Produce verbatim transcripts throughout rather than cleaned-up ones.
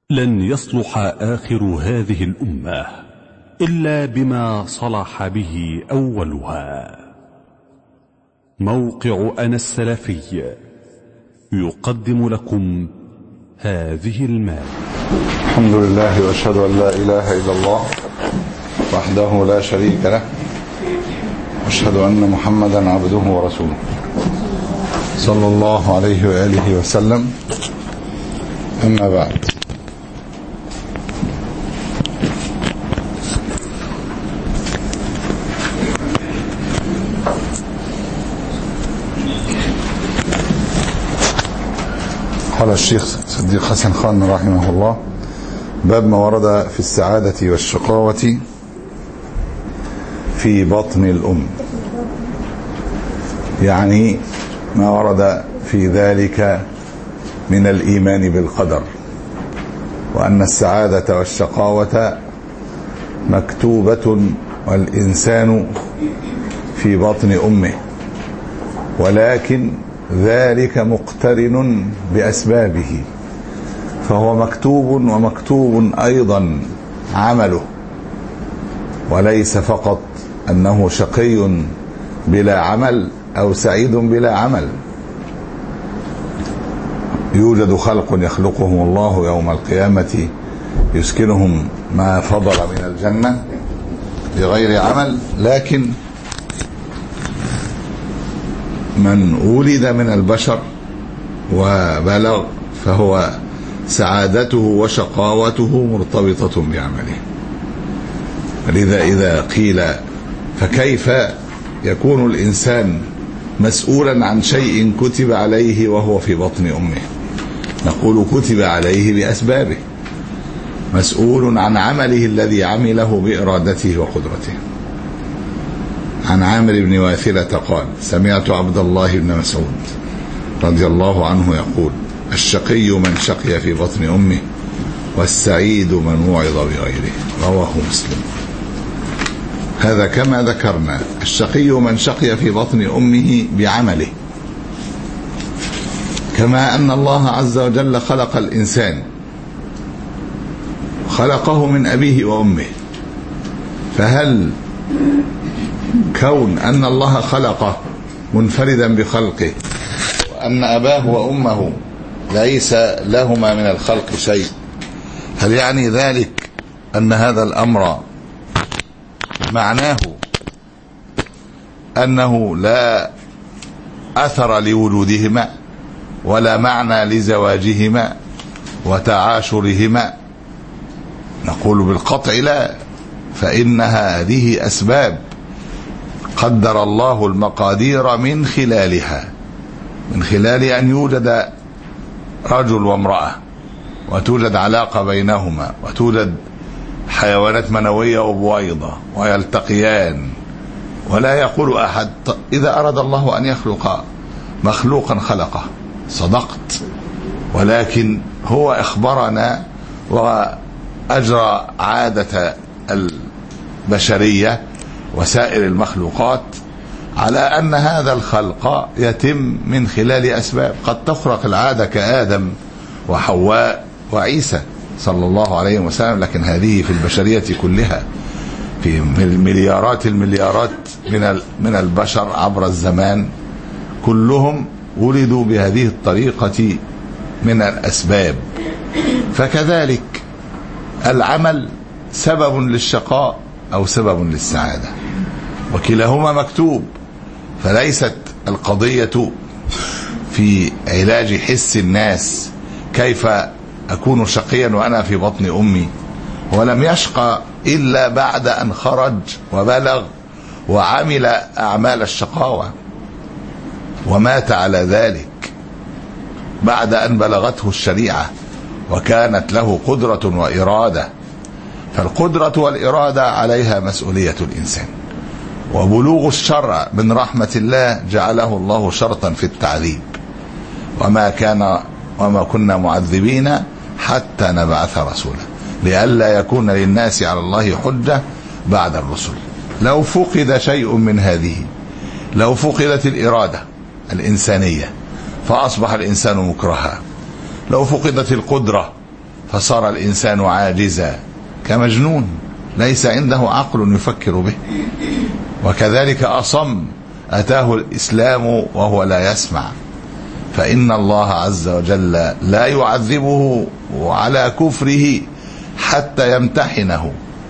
لن يصلح آخر هذه الأمة إلا بما صلح به أولها. موقع أنا السلفي يقدم لكم هذه المادة. الحمد لله وأشهد أن لا إله إلا الله وحده لا شريك له، وأشهد أن محمدا عبده ورسوله صلى الله عليه وآله وسلم. أما بعد، قال الشيخ صديق حسن خان رحمه الله: باب ما ورد في السعادة والشقاوة في بطن الأم، يعني ما ورد في ذلك من الإيمان بالقدر، وأن السعادة والشقاوة مكتوبة والإنسان في بطن أمه، ولكن ذلك مقترن بأسبابه، فهو مكتوب ومكتوب أيضا عمله، وليس فقط أنه شقي بلا عمل أو سعيد بلا عمل. يوجد خلق يخلقهم الله يوم القيامة يسكنهم ما فضل من الجنة بغير عمل، لكن من ولد من البشر وبلغ فهو سعادته وشقاوته مرتبطة بعمله. لذا إذا قيل فكيف يكون الإنسان مسؤولا عن شيء كتب عليه وهو في بطن أمه، نقول كتب عليه بأسبابه، مسؤول عن عمله الذي عمله بإرادته وقدرته. عن عامر بن واثلة قال: سمعت عبد الله بن مسعود رضي الله عنه يقول: الشقي من شقي في بطن أمه، والسعيد من وعظ بغيره. رواه مسلم. هذا كما ذكرنا، الشقي من شقي في بطن أمه بعمله، كما أن الله عز وجل خلق الإنسان، خلقه من أبيه وأمه، فهل كون أن الله خلقه منفردا بخلقه وأن أباه وأمه ليس لهما من الخلق شيء، هل يعني ذلك أن هذا الأمر معناه أنه لا أثر لوجودهما ولا معنى لزواجهما وتعاشرهما؟ نقول بالقطع لا، فإن هذه أسباب قدر الله المقادير من خلالها، من خلال أن يوجد رجل وامرأة وتوجد علاقة بينهما وتوجد حيوانات منوية وبويضة ويلتقيان. ولا يقول أحد إذا أراد الله أن يخلق مخلوقا خلقه، صدقت، ولكن هو أخبرنا وأجرى عادة البشرية وسائر المخلوقات على أن هذا الخلق يتم من خلال أسباب. قد تخرق العادة كآدم وحواء وعيسى صلى الله عليه وسلم، لكن هذه في البشرية كلها، في مليارات المليارات من من البشر عبر الزمان، كلهم ولدوا بهذه الطريقة من الأسباب. فكذلك العمل سبب للشقاء أو سبب للسعادة، وكلاهما مكتوب. فليست القضية في علاج حس الناس كيف أكون شقيا وأنا في بطن أمي، ولم يشقى إلا بعد أن خرج وبلغ وعمل أعمال الشقاوة ومات على ذلك بعد أن بلغته الشريعة وكانت له قدرة وإرادة. فالقدرة والإرادة عليها مسؤولية الإنسان، وبلوغ الشرع من رحمة الله جعله الله شرطا في التعذيب، وما كان وما كنا معذبين حتى نبعث رسولا لئلا يكون للناس على الله حجة بعد الرسل. لو فقد شيء من هذه، لو فقدت الإرادة الإنسانية فأصبح الإنسان مكرها، لو فقدت القدرة فصار الإنسان عاجزا كمجنون ليس عنده عقل يفكر به. وكذلك أصم أتاه الإسلام وهو لا يسمع، فإن الله عز وجل لا يعذبه على كفره حتى يمتحنه.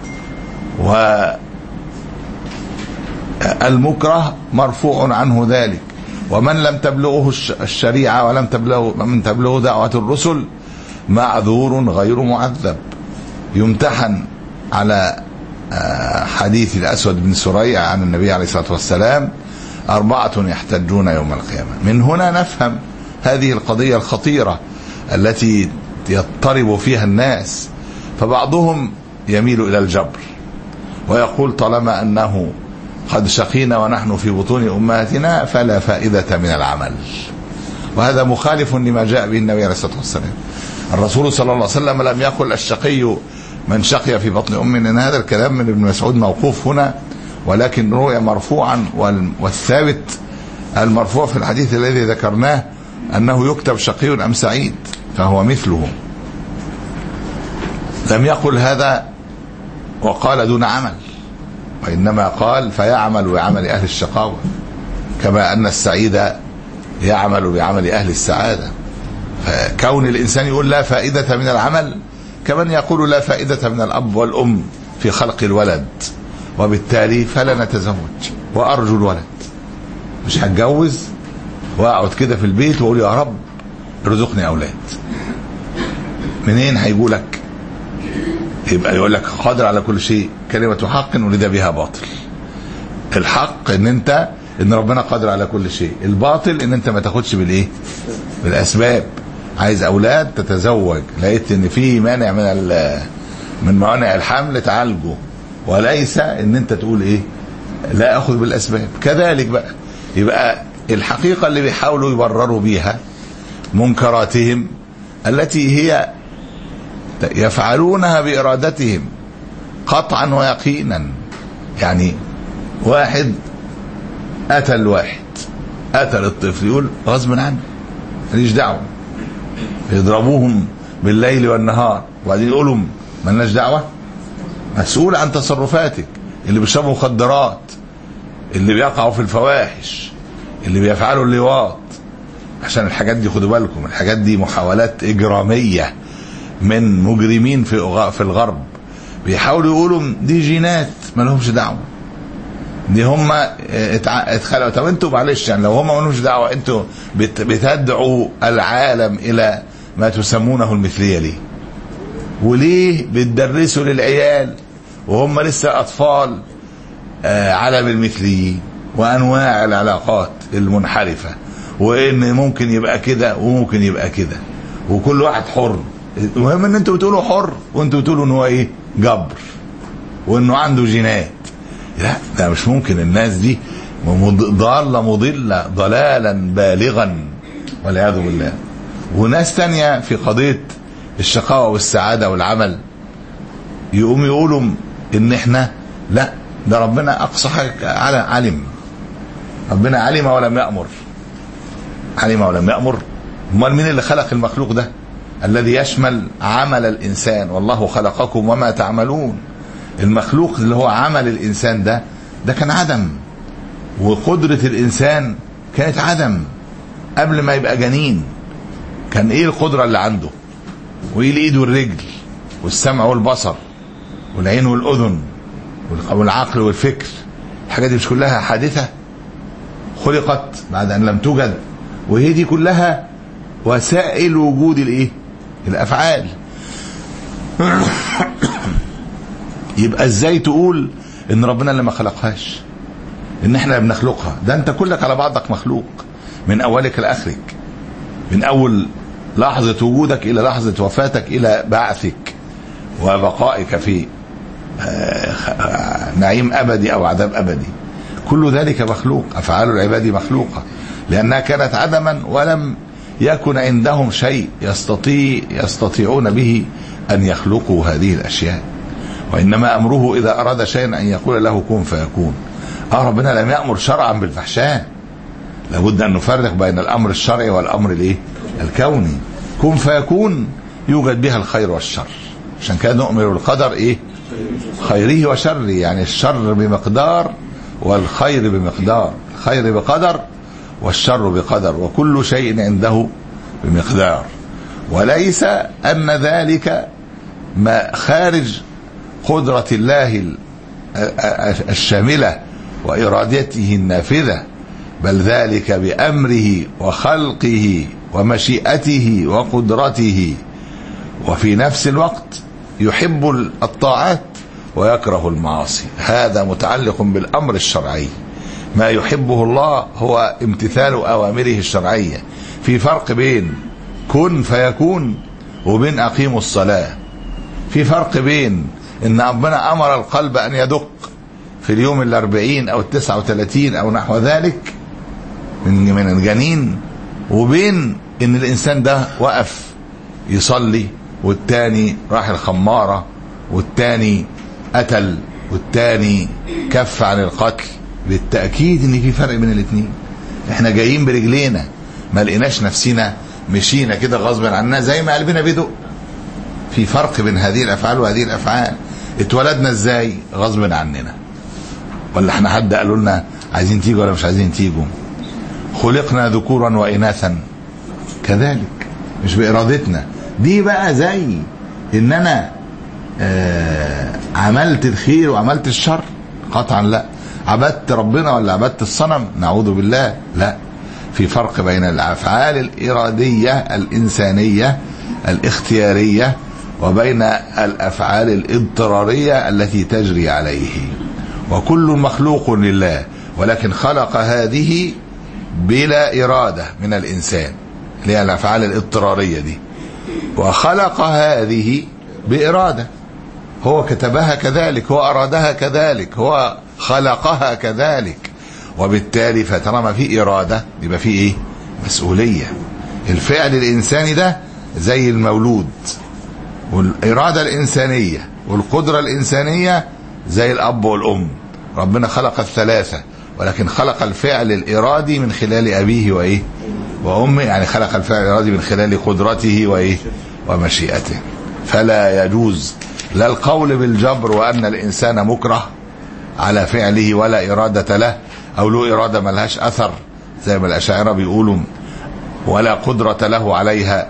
والمكره مرفوع عنه ذلك، ومن لم تبلغه الشريعة ولم تبلغه من تبلغه دعوة الرسل معذور غير معذب. يمتحن على حديث الأسود بن سريع عن النبي عليه الصلاة والسلام أربعة يحتجون يوم القيامة. من هنا نفهم هذه القضية الخطيرة التي يضطرب فيها الناس، فبعضهم يميل إلى الجبر ويقول طالما أنه قد شقينا ونحن في بطون أمهاتنا فلا فائدة من العمل، وهذا مخالف لما جاء به النبي عليه الصلاة والسلام. الرسول صلى الله عليه وسلم لم يقل الشقي من شقي في بطن أمه، إن هذا الكلام من ابن مسعود موقوف هنا، ولكن روي مرفوعا، والثابت المرفوع في الحديث الذي ذكرناه أنه يكتب شقي أم سعيد فهو مثله. لم يقل هذا وقال دون عمل، وإنما قال فيعمل بعمل أهل الشقاوة، كما أن السعيد يعمل بعمل أهل السعادة. فكون الإنسان يقول لا فائدة من العمل كمن يقول لا فائدة من الأب والأم في خلق الولد، وبالتالي فلا نتزوج وأرجو الولد. مش هتجوز وأقعد كده في البيت وأقول يا رب ارزقني أولاد، منين هيقولك؟ يبقى يقول لك قادر على كل شيء، كلمة حق ولد بها باطل. الحق ان انت ان ربنا قادر على كل شيء، الباطل ان انت ما تاخدش بالايه؟ بالاسباب. عايز اولاد تتزوج، لقيت ان في مانع من من موانع الحمل تعالجه، وليس ان انت تقول ايه؟ لا اخذ بالاسباب. كذلك بقى يبقى الحقيقة اللي بيحاولوا يبرروا بيها منكراتهم التي هي يفعلونها بإرادتهم قطعا ويقينا. يعني واحد قتل واحد، قتل الطفل، يقول غصب عنه ماليش دعوة، يضربوهم بالليل والنهار وبعدين يقولوا مالناش دعوة. مسؤول عن تصرفاتك. اللي بيشربوا مخدرات، اللي بيقعوا في الفواحش، اللي بيفعلوا اللواط، عشان الحاجات دي خدوا بالكم، الحاجات دي محاولات إجرامية من مجرمين في في الغرب، بيحاولوا يقولوا دي جينات ما لهمش دعوه، دي هم اتخلقوا. طب انتوا معلش يعني لو هم ما لهمش دعوه، انتوا بتدعوا العالم الى ما تسمونه المثليه ليه؟ وليه بتدرسوا للعيال وهم لسه اطفال عالم المثليين وانواع العلاقات المنحرفه، وان ممكن يبقى كده وممكن يبقى كده، وكل واحد حر. المهم ان انتوا بتقولوا حر وانتوا بتقولوا ان هو ايه؟ جبر، وانه عنده جينات. لا، ده مش ممكن. الناس دي ضالة مضلة ضلالا بالغا والعياذ بالله. وناس تانية في قضية الشقاوة والسعادة والعمل يقوم يقولوا ان احنا لا، ده ربنا اقصى حاجة على علم، ربنا علم ولم يأمر، علم ولم يأمر. امال مين اللي خلق المخلوق ده الذي يشمل عمل الإنسان؟ والله خلقكم وما تعملون. المخلوق اللي هو عمل الإنسان ده ده كان عدم، وقدرة الإنسان كانت عدم قبل ما يبقى جنين. كان إيه القدرة اللي عنده؟ وإيه الإيد والرجل والسمع والبصر والعين والأذن والعقل والفكر؟ الحاجات دي مش كلها حادثة خلقت بعد أن لم توجد؟ وهي دي كلها وسائل وجود الايه؟ الافعال. يبقى ازاي تقول ان ربنا اللي ما خلقهاش، ان احنا بنخلقها؟ ده انت كلك على بعضك مخلوق من اولك لاخرك، من اول لحظة وجودك الى لحظة وفاتك الى بعثك وبقائك في نعيم ابدي او عذاب ابدي. كل ذلك مخلوق. افعال العباد مخلوقة لانها كانت عدما ولم يكن عندهم شيء يستطيع يستطيعون به أن يخلقوا هذه الأشياء، وإنما أمره إذا أراد شيئا أن يقول له كن فيكون. آه ربنا لم يأمر شرعا بالفحشاء، لابد أن نفرق بين الأمر الشرعي والأمر الإيه؟ الكوني. كن فيكون يوجد بها الخير والشر. عشان كده نؤمن بالقدر ايه؟ خيره وشره، يعني الشر بمقدار والخير بمقدار، الخير بقدر والشر بقدر، وكل شيء عنده بمقدار. وليس أن ذلك ما خارج قدرة الله الشاملة وإرادته النافذة، بل ذلك بأمره وخلقه ومشيئته وقدرته. وفي نفس الوقت يحب الطاعات ويكره المعاصي، هذا متعلق بالأمر الشرعي. ما يحبه الله هو امتثال أوامره الشرعية. في فرق بين كن فيكون وبين أقيموا الصلاة. في فرق بين إن ربنا أمر القلب أن يدق في اليوم الأربعين أو التسعة وثلاثين أو نحو ذلك من من الجنين، وبين إن الإنسان ده وقف يصلي، والتاني راح الخمارة، والتاني قتل، والتاني كف عن القتل. بالتأكيد إن في فرق بين الاثنين. إحنا جايين برجلينا، ما لقيناش نفسنا مشينا كده غصب عننا زي ما قلبنا بيدق. في فرق بين هذه الأفعال وهذه الأفعال. اتولدنا ازاي؟ غصب عننا، ولا احنا حد قالوا لنا عايزين تيجوا ولا مش عايزين تيجوا؟ خلقنا ذكورا وإناثا كذلك، مش بإرادتنا. دي بقى زي ان انا آه عملت الخير وعملت الشر؟ قطعا لا. عبدت ربنا ولا عبدت الصنم؟ نعوذ بالله، لا. في فرق بين الأفعال الإرادية الإنسانية الاختيارية وبين الأفعال الاضطرارية التي تجري عليه. وكل مخلوق لله، ولكن خلق هذه بلا إرادة من الإنسان، اللي هي الأفعال الاضطرارية دي، وخلق هذه بإرادة. هو كتبها كذلك، هو أرادها كذلك، هو خلقها كذلك. وبالتالي فطالما في إرادة يبقى في إيه؟ مسؤولية. الفعل الإنساني ده زي المولود، والإرادة الإنسانية والقدرة الإنسانية زي الأب والأم. ربنا خلق الثلاثة، ولكن خلق الفعل الإرادي من خلال أبيه وإيه؟ وأمه، يعني خلق الفعل الإرادي من خلال قدرته وإيه؟ ومشيئته. فلا يجوز لا القول بالجبر وأن الإنسان مكره على فعله ولا إرادة له، أو له إرادة ملهاش أثر زي ما الأشاعرة بيقولوا، ولا قدرة له عليها.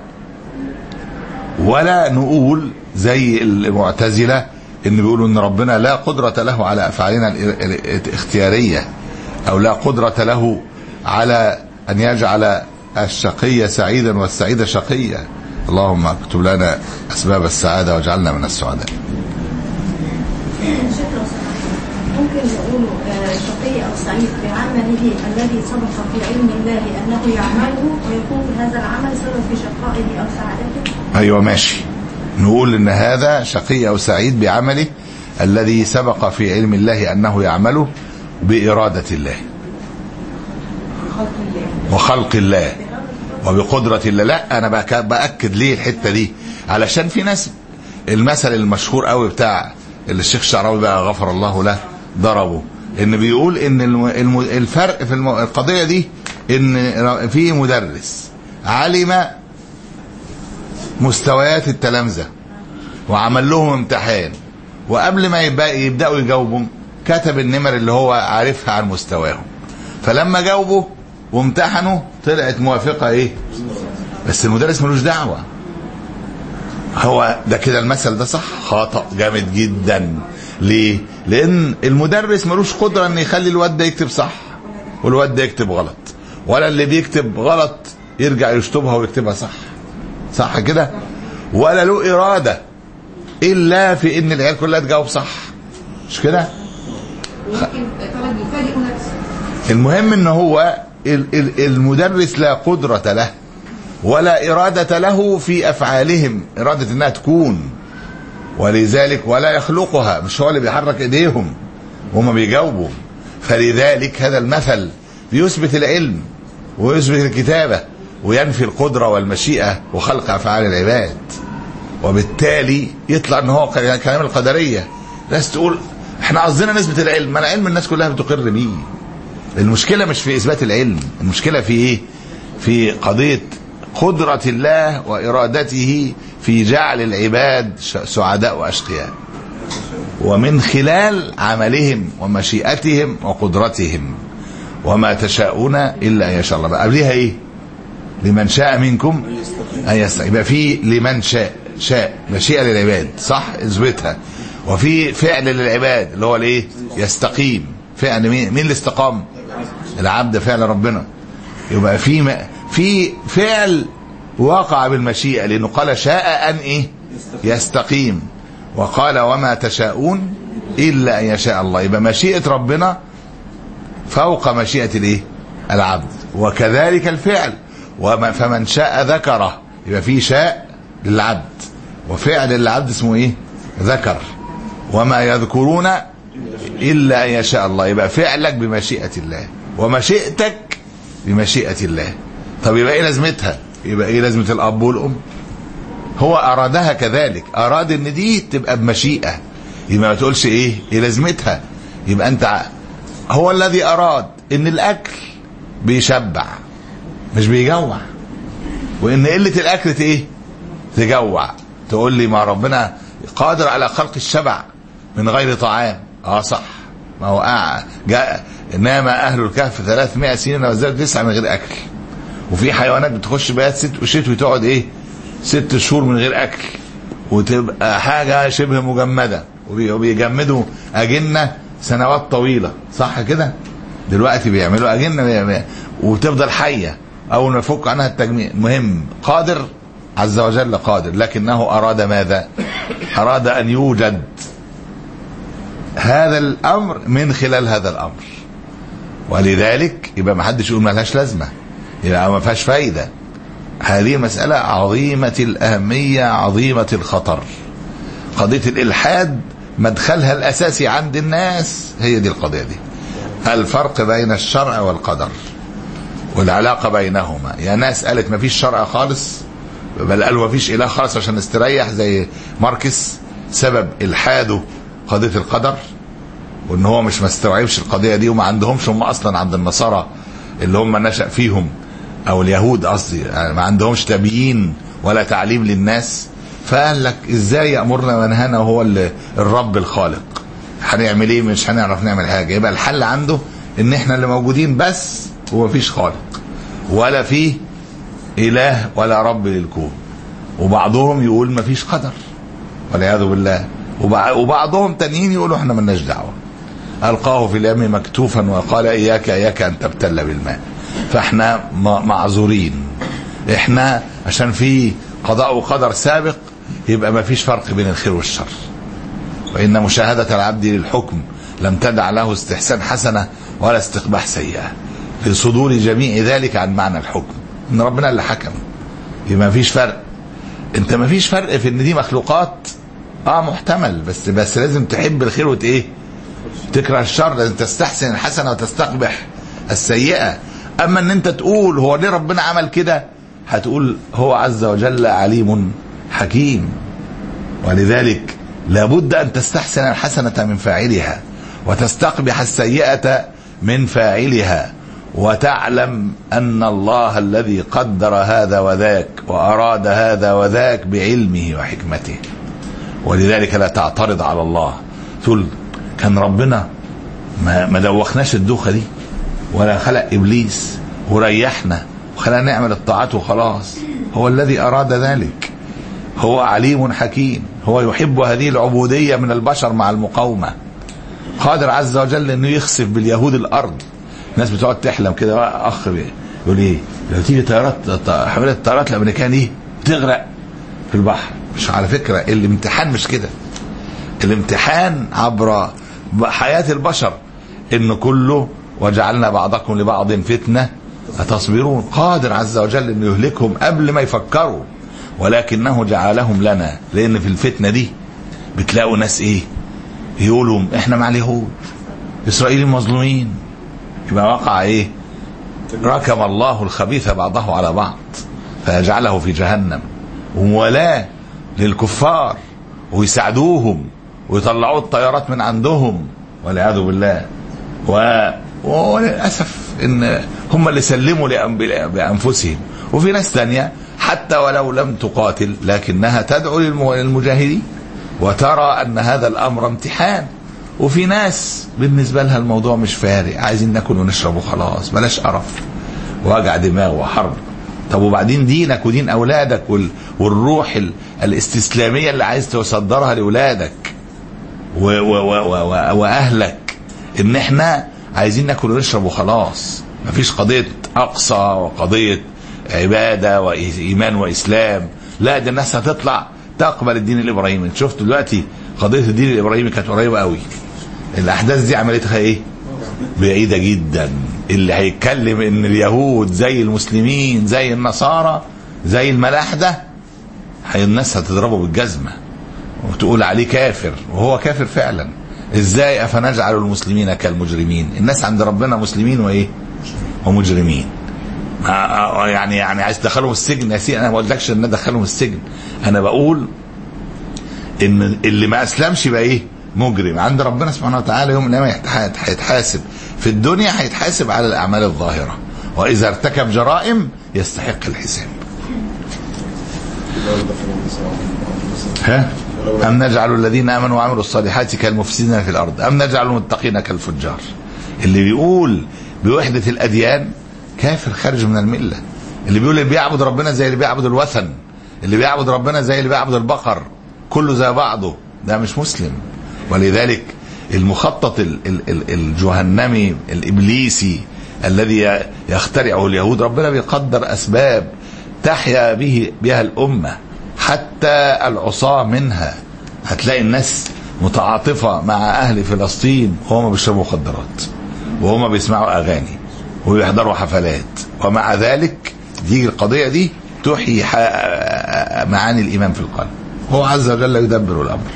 ولا نقول زي المعتزلة إن بيقولوا إن ربنا لا قدرة له على أفعالنا الاختيارية، أو لا قدرة له على أن يجعل الشقي سعيدا والسعيد شقيا. اللهم اكتب لنا أسباب السعادة واجعلنا من السعداء. ممكن نقول شقي أو سعيد بعمله الذي سبق في علم الله أنه يعمله، ويكون هذا العمل سبب في شقائه أو سعادته؟ أيوة ماشي، نقول إن هذا شقي أو سعيد بعمله الذي سبق في علم الله أنه يعمله بإرادة الله وخلق الله وبقدرة الله. لا، أنا بأكد ليه الحتة دي، علشان في ناس المثل المشهور قوي بتاع اللي الشيخ الشعراوي بقى غفر الله له ضربه، ان بيقول ان الفرق في القضية دي ان في مدرس علم مستويات التلامذة وعمل لهم امتحان، وقبل ما يبدأوا يجاوبوا كتب النمر اللي هو عارفها عن مستواهم، فلما جاوبوا وامتحنوا طلعت موافقة ايه، بس المدرس ملوش دعوة. هو ده كده المثل ده صح؟ خطأ جامد جدا. ليه؟ لان المدرس ملوش قدرة ان يخلي الواد ده يكتب صح والواد ده يكتب غلط، ولا اللي بيكتب غلط يرجع يشطبها ويكتبها صح، صح كده؟ ولا له إرادة إلا في إن العيال كلها تجاوب صح، مش كده؟ المهم إن هو المدرس لا قدرة له ولا إرادة له في أفعالهم، إرادة إنها تكون، ولذلك ولا يخلقها، مش هو اللي بيحرك إيديهم وهم بيجاوبوا. فلذلك هذا المثل بيثبت العلم ويثبت الكتابة وينفي القدرة والمشيئة وخلق أفعال العباد، وبالتالي يطلع ان هو كلام القدرية. ناس تقول احنا قصدنا نثبت العلم، ما العلم الناس كلها بتقر بيه. المشكلة مش في إثبات العلم، المشكلة في ايه؟ في قضية قدرة الله وإرادته في جعل العباد سعداء وأشقياء، ومن خلال عملهم ومشيئتهم وقدرتهم، وما تشاءون إلا أن يشاء الله. بقى قبلها إيه؟ لمن شاء منكم أن يستقيم. يبقى في لمن شاء، شاء مشيئة للعباد صح اثبتها، وفي فعل للعباد اللي هو الايه؟ يستقيم. فعل مين؟ مين اللي استقام؟ العبد، فعل ربنا. يبقى في في فعل وقع بالمشيئة، لأنه قال شاء أن إيه؟ يستقيم، وقال وما تشاءون إلا أن يشاء الله. يبقى مشيئة ربنا فوق مشيئة الايه؟ العبد. وكذلك الفعل، وما فمن شاء ذكره. يبقى في شاء للعبد وفعل للعبد اسمه ايه؟ ذكر. وما يذكرون إلا أن يشاء الله. يبقى فعلك بمشيئة الله ومشيئتك بمشيئة الله. طب يبقى ايه لازمتها؟ يبقى ايه لازمة الأب والأم؟ هو أرادها كذلك، أراد ان دي تبقى بمشيئة. يبقى ما تقولش ايه ايه لازمتها. يبقى انت هو الذي أراد ان الأكل بيشبع مش بيجوع، وان قلة الأكل ايه؟ تجوع. تقول لي ما ربنا قادر على خلق الشبع من غير طعام. اه صح، ما هو آه جاء نام أهل الكهف ثلاثمائة سنين وازدادوا تسعة من غير أكل. وفي حيوانات بتخش بيات ست وشت وتقعد ايه؟ ست شهور من غير أكل، وتبقى حاجة شبه مجمدة، وبيجمدوا أجنة سنوات طويلة صح كده؟ دلوقتي بيعملوا أجنة وتفضل حية أول ما يفك عنها التجميد. مهم، قادر عز وجل قادر، لكنه أراد ماذا؟ أراد أن يوجد هذا الأمر من خلال هذا الأمر، ولذلك يبقى ما حدش يقول ما لهاش لازمة، يبقى ما فيهاش فايدة. هذه مسألة عظيمة الأهمية عظيمة الخطر. قضية الإلحاد مدخلها الأساسي عند الناس هي دي القضية دي، الفرق بين الشرع والقدر والعلاقة بينهما. يا ناس قالت ما فيش شرع خالص، بل قالوا ما فيش إله خالص عشان نستريح زي ماركس، سبب إلحاده قضية القدر، وإن هو مش مستوعبش القضية دي. وما عندهمش هم أصلا عند النصارى اللي هم نشأ فيهم أو اليهود قصدي، يعني ما عندهمش تبيين ولا تعليم للناس. فقال لك إزاي يأمرنا وينهانا وهو الرب الخالق؟ هنعمل إيه؟ مش هنعرف نعمل حاجة. يبقى الحل عنده إن إحنا اللي موجودين بس، هو فيش خالق ولا فيه إله ولا رب للكون. وبعضهم يقول ما فيش قدر والعياذ بالله، وبعضهم تانيين يقولوا احنا ملناش دعوة. ألقاه في اليم مكتوفا وقال إياك إياك أن تبتل بالماء. فاحنا معذورين، احنا عشان في قضاء وقدر سابق، يبقى ما فيش فرق بين الخير والشر. وإن مشاهدة العبد للحكم لم تدع له استحسان حسنة ولا استقباح سيئة، لصدور جميع ذلك عن معنى الحكم، ان ربنا اللي حكم. يبقى ما فيش فرق. انت ما فيش فرق في ان دي مخلوقات اه محتمل، بس بس لازم تحب الخير وت ايه؟ تكره الشر. لازم تستحسن الحسنة وتستقبح السيئة. اما ان انت تقول هو ليه ربنا عمل كده، هتقول هو عز وجل عليم حكيم، ولذلك لابد ان تستحسن الحسنة من فاعلها وتستقبح السيئة من فاعلها، وتعلم أن الله الذي قدر هذا وذاك وأراد هذا وذاك بعلمه وحكمته. ولذلك لا تعترض على الله تقول كان ربنا ما, ما دوخناش الدوخة دي ولا خلق إبليس وريحنا وخلقنا نعمل الطاعات وخلاص. هو الذي أراد ذلك، هو عليم حكيم، هو يحب هذه العبودية من البشر مع المقاومة. قادر عز وجل أنه يخسف باليهود الأرض. الناس بتقعد تحلم كده، اخ يقول ايه لو تيجي طيارات حملة الطيارات الامريكان دي بتغرق في البحر. مش على فكرة الامتحان مش كده، الامتحان عبر حياة البشر ان كله وجعلنا بعضكم لبعض فتنة أتصبرون. قادر عز وجل انه يهلكهم قبل ما يفكروا، ولكنه جعلهم لنا، لان في الفتنة دي بتلاقوا ناس ايه يقولوا احنا مع اليهود، اسرائيل مظلومين. يبقى وقع ايه؟ ركم الله الخبيث بعضه على بعض فيجعله في جهنم، وموالاه للكفار ويساعدوهم ويطلعوا الطيارات من عندهم والعياذ بالله. و... وللاسف ان هم اللي سلموا بانفسهم. وفي ناس ثانيه حتى ولو لم تقاتل لكنها تدعو للمجاهدين وترى أن هذا الأمر امتحان. وفي ناس بالنسبة لها الموضوع مش فارق، عايزين ناكل ونشرب وخلاص، بلاش قرف ووجع دماغ وحرب. طب وبعدين دينك ودين أولادك والروح الاستسلامية اللي عايز تصدرها لأولادك وأهلك، إن إحنا عايزين ناكل ونشرب وخلاص، مفيش قضية أقصى وقضية عبادة وإيمان وإسلام. لا، ده الناس هتطلع تقبل الدين الإبراهيمي. شفت دلوقتي قضية الدين الإبراهيمي كانت قريبة قوي، الأحداث دي عملتها إيه؟ بعيدة جدا. اللي هيتكلم إن اليهود زي المسلمين زي النصارى زي الملاحدة، هي الناس هتضربه بالجزمة وتقول عليه كافر، وهو كافر فعلا. إزاي أفنجعل المسلمين كالمجرمين؟ الناس عند ربنا مسلمين وإيه؟ ومجرمين. يعني يعني عايز تدخلهم السجن يا سيدي؟ انا ما قلتلكش ان ادخلهم السجن، انا بقول ان اللي ما اسلمش بقى ايه؟ مجرم عند ربنا سبحانه وتعالى. يوم القيامه هيتحاسب، في الدنيا هيتحاسب على الاعمال الظاهره، واذا ارتكب جرائم يستحق الحساب. ها؟ ام نجعل الذين امنوا وعملوا الصالحات كالمفسدين في الارض ام نجعل المتقين كالفجار؟ اللي بيقول بوحده الاديان كافر خارج من المله. اللي بيقول اللي بيعبد ربنا زي اللي بيعبد الوثن، اللي بيعبد ربنا زي اللي بيعبد البقر، كله زي بعضه، ده مش مسلم. ولذلك المخطط الجهنمي الإبليسي الذي يخترعه اليهود، ربنا بيقدر أسباب تحيا به بها الأمة حتى العصاة منها. هتلاقي الناس متعاطفة مع أهل فلسطين وهم بيشربوا مخدرات وهم بيسمعوا أغاني ويحضروا حفلات، ومع ذلك تيجي القضية دي تحيي معاني الإيمان في القلب. هو عز وجل يدبر الأمر.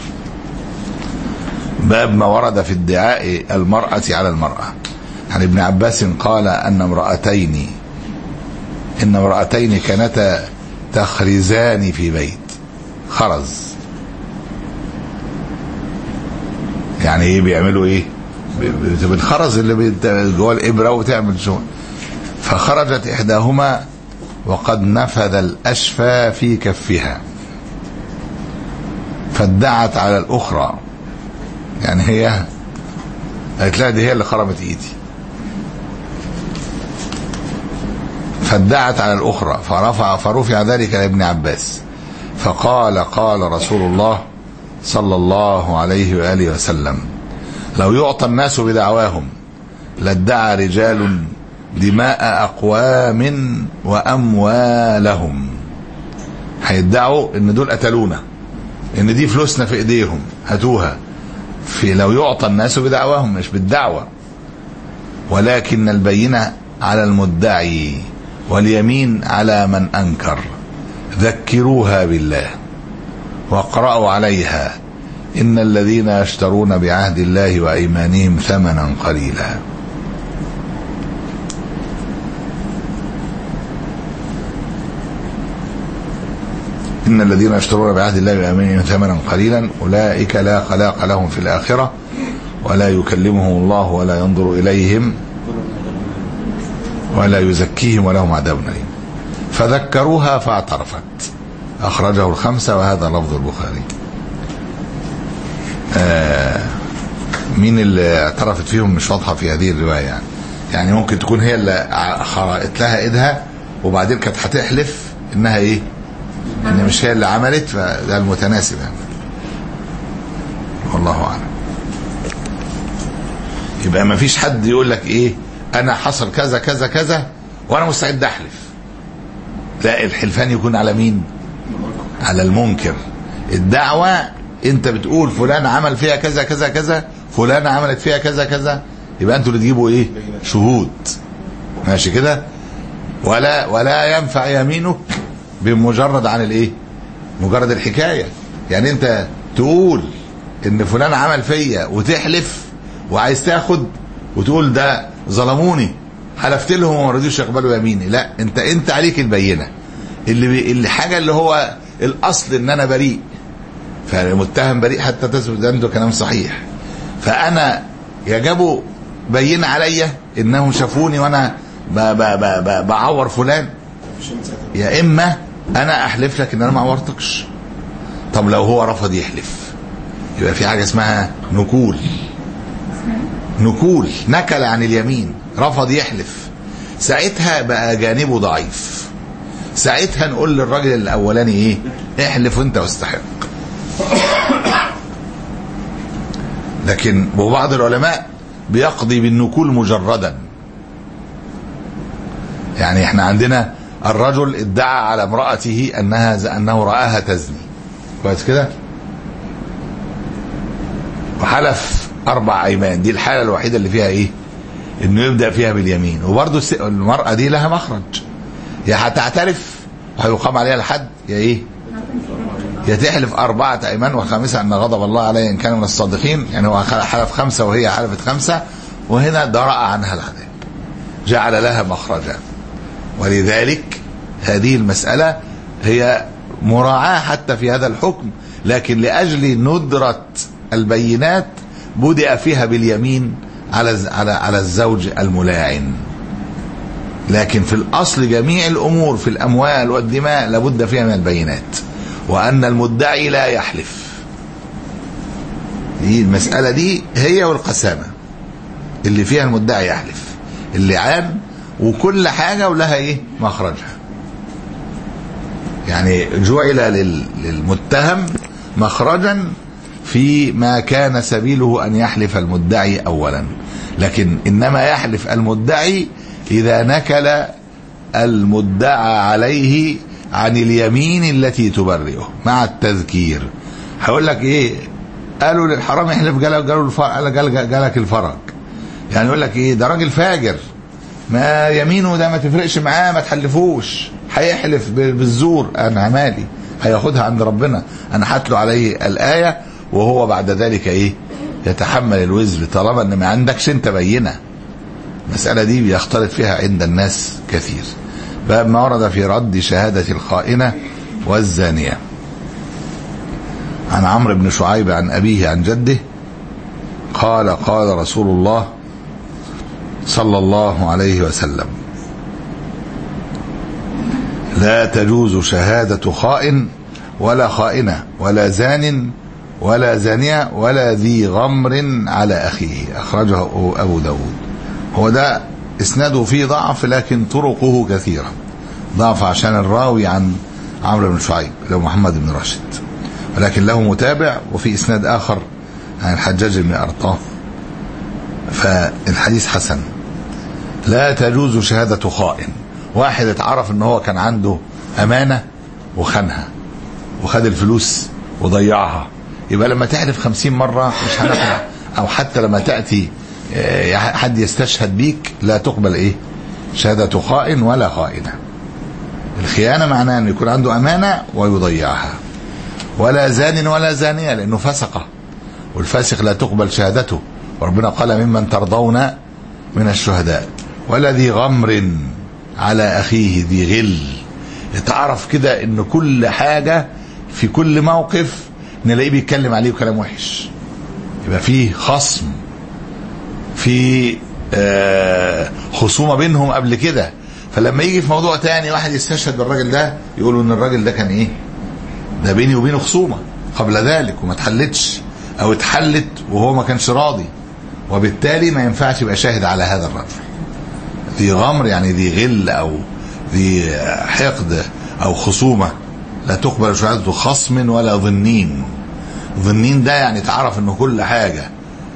باب ما ورد في ادعاء المرأة على المرأة. عن ابن عباس قال أن امرأتين إن امرأتين كانتا تخرزان في بيت. خرز يعني ايه؟ بيعملوا ايه؟ بالخرز اللي جوه الإبرة وتعمل شو. فخرجت إحداهما وقد نفذ الأشفى في كفها فادعت على الأخرى، يعني هي قالت لها دي هي اللي خرمت ايدي، فادعت على الأخرى فرفع فرفع ذلك لابن عباس فقال قال رسول الله صلى الله عليه وآله وسلم لو يعطى الناس بدعواهم لادعى رجال دماء أقوام وأموالهم. هيدعوا ان دول قتلونا، ان دي فلوسنا في ايديهم هاتوها. في لو يعطى الناس بدعواهم، مش بالدعوة، ولكن البينة على المدعي واليمين على من أنكر. ذكروها بالله واقرأوا عليها إن الذين يشترون بعهد الله وأيمانهم ثمنا قليلا. إن الذين يشترون بعهد الله وأيمانهم ثمنا قليلا أولئك لا خلاق لهم في الآخرة ولا يكلمهم الله ولا ينظر إليهم ولا يزكيهم ولهم عذاب أليم. فذكروها فاعترفت. أخرجه الخمسة وهذا لفظ البخاري. آه مين اللي اعترفت فيهم مش واضحة في هذه الرواية، يعني يعني ممكن تكون هي اللي خرقت لها ايدها وبعدين كانت هتحلف انها ايه، ان مش هي اللي عملت، فده المتناسب يعني. والله اعلم. يبقى ما فيش حد يقول لك ايه انا حصل كذا كذا كذا وانا مستعد احلف. لا، الحلفان يكون على مين؟ على المنكر. الدعوة انت بتقول فلان عمل فيها كذا كذا كذا، فلان عملت فيها كذا كذا، يبقى انتوا اللي تجيبوا ايه؟ شهود. ماشي كده؟ ولا ولا ينفع يمينك بمجرد عن الايه؟ مجرد الحكاية. يعني انت تقول ان فلان عمل فيا وتحلف وعايز تاخد وتقول ده ظلموني حلفت لهم وما رضيوش يقبلوا يميني. لا، انت انت عليك البينة. اللي الحاجة اللي هو الاصل ان انا بريء، فالمتهم بريء حتى تثبت عنده كلام صحيح. فانا يجب بين عليا انهم شافوني وانا ب ب ب ب بعور فلان، يا اما انا احلف لك ان انا ما عورتكش. طب لو هو رفض يحلف يبقى في حاجه اسمها نكول. نكول نكل عن اليمين، رفض يحلف، ساعتها بقى جانبه ضعيف. ساعتها نقول للراجل الاولاني ايه؟ احلف وانت واستحق. لكن وبعض العلماء بيقضي بالنكول مجردا. يعني احنا عندنا الرجل ادعى على امرأته انها انه رآها تزني، كويس كده، وحلف اربع ايمان. دي الحالة الوحيدة اللي فيها ايه؟ انه يبدأ فيها باليمين. وبرضه المرأة دي لها مخرج، يا هتعترف وهيقام عليها الحد، يا ايه؟ يا تحلف أربعة أيمان وخامسة أن غضب الله عليه إن كان من الصادقين. يعني هو حلف خمسة وهي حلفت خمسة، وهنا درأ عنها العذاب، جعل لها مخرجا. ولذلك هذه المسألة هي مراعاة حتى في هذا الحكم، لكن لأجل ندرة البينات بدأ فيها باليمين على على على الزوج الملاعن. لكن في الأصل جميع الأمور في الأموال والدماء لابد فيها من البينات، وأن المدعي لا يحلف. دي المسألة دي هي والقسامة اللي فيها المدعي يحلف، اللعان وكل حاجة ولها ايه؟ مخرجها. يعني جعل للمتهم مخرجا في ما كان سبيله أن يحلف المدعي أولا، لكن إنما يحلف المدعي إذا نكل المدعى عليه عن اليمين التي تبرئه مع التذكير. هقول لك ايه؟ قالوا للحرام يحلف، جالك الفرج. يعني يقول لك ايه؟ ده راجل فاجر، ما يمينه ده ما تفرقش معاه، ما تحلفوش، هيحلف بالزور، انا مالي، هياخدها عند ربنا، انا هتلو عليه الآية وهو بعد ذلك ايه؟ يتحمل الوزر، طالما ان ما عندكش انت بينة. المسألة دي بيختلط فيها عند الناس كثير. باب ما ورد في رد شهادة الخائنة والزانية. عن عمرو بن شعيب عن أبيه عن جده قال قال رسول الله صلى الله عليه وسلم: لا تجوز شهادة خائن ولا خائنة ولا زان ولا زانية ولا ذي غمر على أخيه. أخرجه أبو داود. هو ده اسناده فيه ضعف، لكن طرقه كثيرة. ضعف عشان الراوي عن عمرو بن شعيب له محمد بن راشد، ولكن له متابع وفي اسناد آخر عن الحجاج بن أرطاه، فالحديث حسن. لا تجوز شهادة خائن. واحد اتعرف ان هو كان عنده أمانة وخانها وخد الفلوس وضيعها، يبقى لما تحلف خمسين مرة مش هنقبل، او حتى لما تأتي حد يستشهد بيك لا تقبل ايه؟ شهادة خائن ولا خائنة. الخيانة معناه ان يكون عنده أمانة ويضيعها. ولا زان ولا زانية لأنه فسقة، والفاسق لا تقبل شهادته، وربنا قال ممن ترضون من الشهداء. ولا ذي غمر على أخيه، ذي غل. اتعرف كده ان كل حاجة في كل موقف نلاقيه بيتكلم عليه بكلام وحش، يبقى فيه خصم، في آه خصومة بينهم قبل كده، فلما يجي في موضوع تاني واحد يستشهد بالراجل ده يقولوا ان الراجل ده كان ايه؟ ده بيني وبينه خصومة قبل ذلك وما اتحلتش، او اتحلت وهو ما كانش راضي، وبالتالي ما ينفعش يبقى شاهد على هذا الرجل. ذي غمر يعني ذي غل او ذي حقد او خصومة، لا تقبل شهادة خصم ولا ظنين. ظنين ده يعني تعرف انه كل حاجة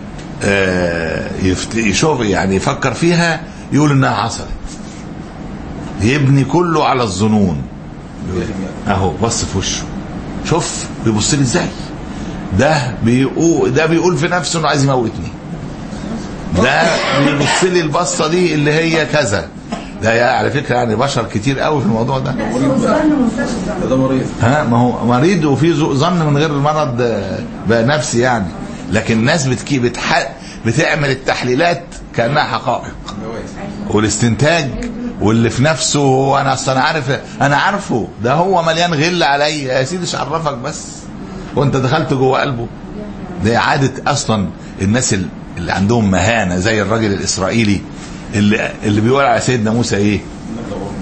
يشوف يعني يفكر فيها يقول انها حصلت، يبني كله على الظنون. اهو بص في وشه، شوف بيبص لي ازاي، ده بيقول ده بيقول في نفسه انه عايز يموتني، ده بيبص لي البصه دي اللي هي كذا. ده يعني على فكره يعني بشر كتير قوي في الموضوع ده. ده مريض، ها ما هو مريض وفي ظن من غير المرض بنفسي يعني، لكن الناس بتكي بتح... بتعمل التحليلات كأنها حقائق والاستنتاج، واللي في نفسه هو انا اصلا عارف، انا عارفه ده هو مليان غل علي يا سيدي، مش عرفك بس وانت دخلت جوه قلبه. ده عادة اصلا الناس اللي عندهم مهانة، زي الراجل الاسرائيلي اللي اللي بيقول على سيدنا موسى ايه؟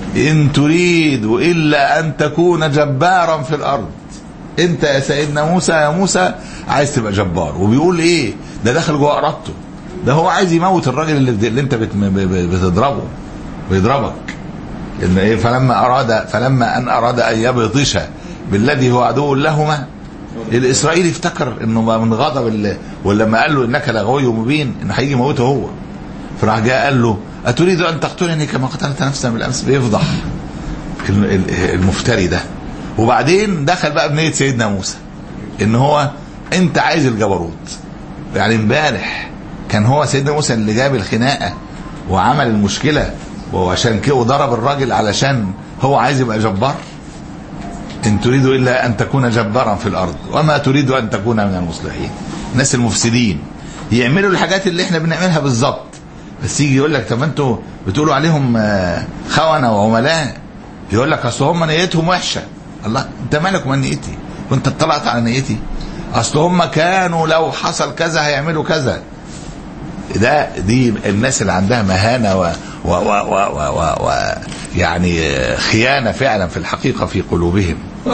إن تريد إلا أن تكون جبارا في الأرض. أنت يا سيدنا موسى يا موسى عايز تبقى جبار. وبيقول إيه ده؟ دخل جوه إرادته، ده هو عايز يموت الراجل اللي, اللي أنت بتضربه بيضربك. إن إيه؟ فلما أراد فلما أن أراد أن يبطش بالذي هو عدو لهما، الإسرائيلي افتكر إنه من غضب الله، ولما قال له إنك لغوي مبين إنه هيجي يموته هو، فراح جاء قال له أتريد أن تقتلني كما قتلت نفسا بالأمس؟ بيفضح المفتري ده. وبعدين دخل بقى بنية سيدنا موسى إن هو أنت عايز الجبروت. يعني امبارح كان هو سيدنا موسى اللي جاب الخناقة وعمل المشكلة وعشان كده وضرب الراجل علشان هو عايز يبقى جبار. إن تريد إلا أن تكون جبارا في الأرض وما تريد أن تكون من المصلحين. الناس المفسدين يعملوا الحاجات اللي احنا بنعملها بالظبط، بس يجي يقول لك طب انتوا بتقولوا عليهم خونة وعملاء، يقول لك اصل هم نيتهم وحشة. الله، انت مالك من نيتي؟ وانت اطلعت على نيتي؟ اصل هم كانوا لو حصل كذا هيعملوا كذا. ده دي الناس اللي عندها مهانة و, و, و, و, و, و يعني خيانة فعلا في الحقيقة في قلوبهم.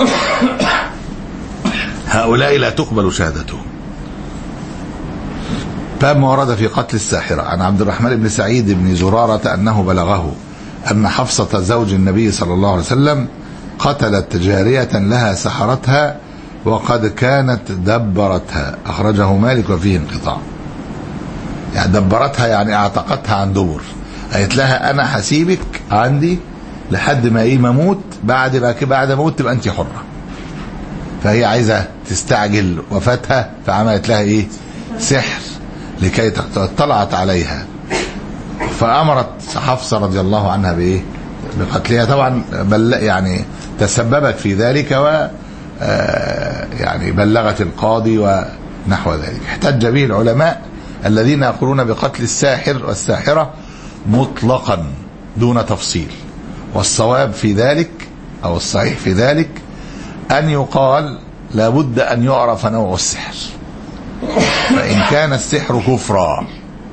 هؤلاء لا تقبل شهادتهم. باب ما ورد في قتل الساحرة. عن عبد الرحمن بن سعيد بن زرارة أنه بلغه أن حفصة زوج النبي صلى الله عليه وسلم قتلت جارية لها سحرتها وقد كانت دبرتها. أخرجه مالك وفيه انقطاع. يعني دبرتها يعني اعتقتها عن دبر، قالت لها أنا هسيبك عندي لحد ما إيه مموت، بعد بعد موت تبقى أنت حرة. فهي عايزة تستعجل وفاتها، فعملت لها إيه؟ سحر لكي اطلعت عليها، فأمرت حفصة رضي الله عنها بإيه؟ بقتلها. طبعا بل يعني تسببت في ذلك و يعني بلغت القاضي ونحو ذلك. احتج به العلماء الذين يقولون بقتل الساحر والساحرة مطلقا دون تفصيل، والصواب في ذلك أو الصحيح في ذلك أن يقال لابد أن يعرف نوع السحر. فإن كان السحر كفرا